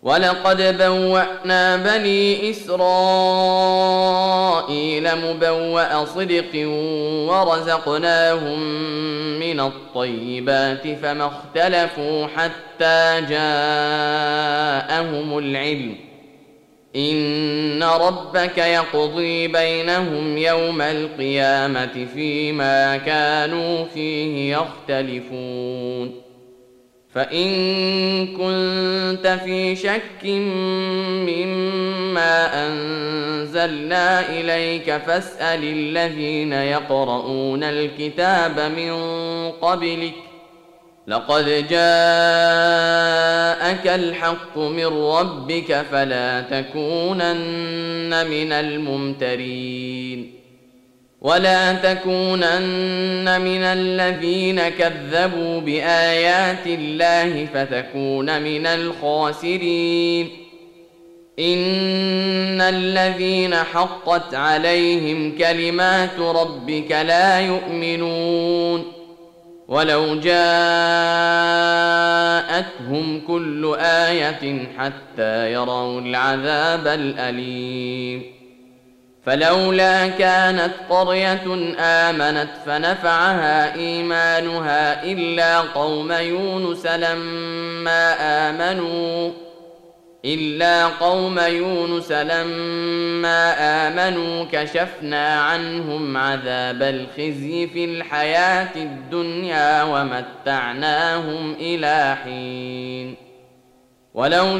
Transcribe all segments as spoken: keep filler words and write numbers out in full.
ولقد بوأنا بني إسرائيل مبوأ صدق ورزقناهم من الطيبات فما اختلفوا حتى جاءهم العلم إن ربك يقضي بينهم يوم القيامة فيما كانوا فيه يختلفون. فإن كنت في شك مما أنزلنا إليك فاسأل الذين يقرؤون الكتاب من قبلك لقد جاءك الحق من ربك فلا تكونن من الممترين ولا تكونن من الذين كذبوا بآيات الله فتكون من الخاسرين. إن الذين حقت عليهم كلمات ربك لا يؤمنون ولو جاءتهم كل آية حتى يروا العذاب الأليم. فلولا كانت قرية آمنت فنفعها إيمانها إلا قوم يونس لما آمنوا إلا قوم يونس لما آمنوا كشفنا عنهم عذاب الخزي في الحياة الدنيا ومتعناهم إلى حين. ولو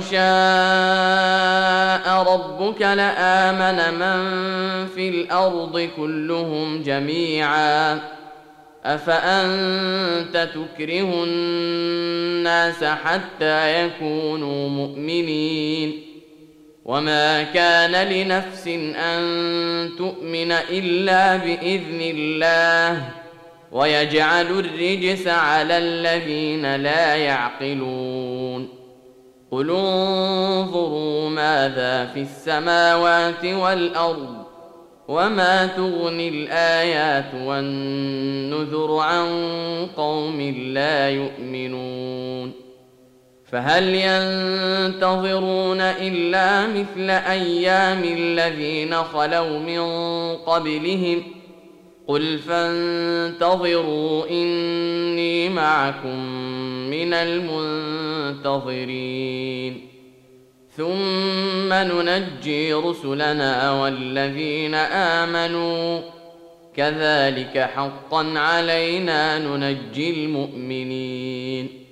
شاء ربك لآمن من في الأرض كلهم جميعا أفأنت تكره الناس حتى يكونوا مؤمنين وما كان لنفس أن تؤمن إلا بإذن الله ويجعل الرجس على الذين لا يعقلون. قل انظروا ماذا في السماوات والأرض وما تغني الآيات والنذر عن قوم لا يؤمنون. فهل ينتظرون إلا مثل أيام الذين خلوا من قبلهم قل فانتظروا إني معكم من المنتظرين ثم ننجي رسلنا والذين آمنوا كذلك حقا علينا ننجي المؤمنين.